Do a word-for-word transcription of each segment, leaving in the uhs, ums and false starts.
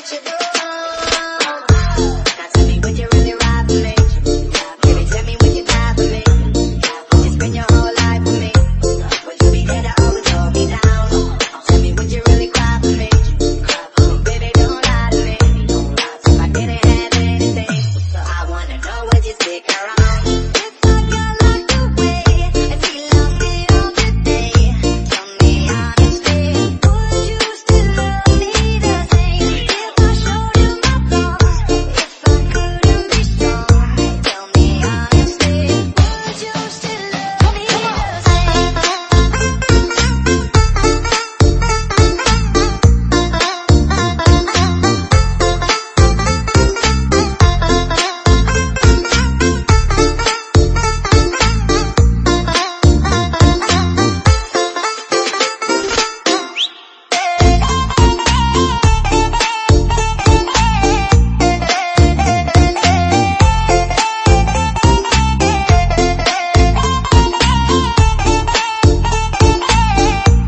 you do. Now tell me, would you really ride for me? Baby, tell me, would you die for me? Would you spend your whole life with me? Would you be there to always hold me down? Tell me, would you really cry for me? Baby, don't lie to me. If I didn't have anything, I wanna know, would you stick around? If I got locked away and we lost it all today, tell me honestly, would you still love me the same? If I showed you my flaws, if I couldn't be strong, tell me honestly, would you still love me the same?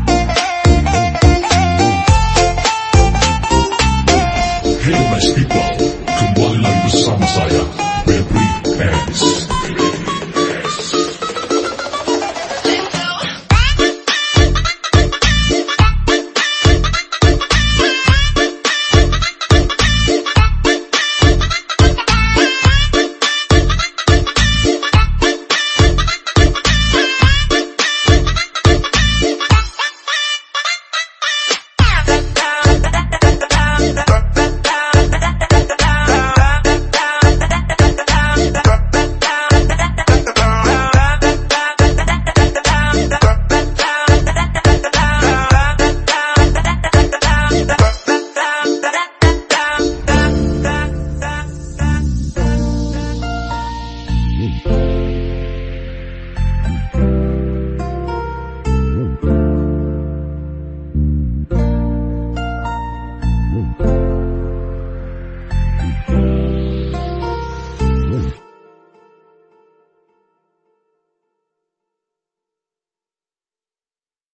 Hey, my people.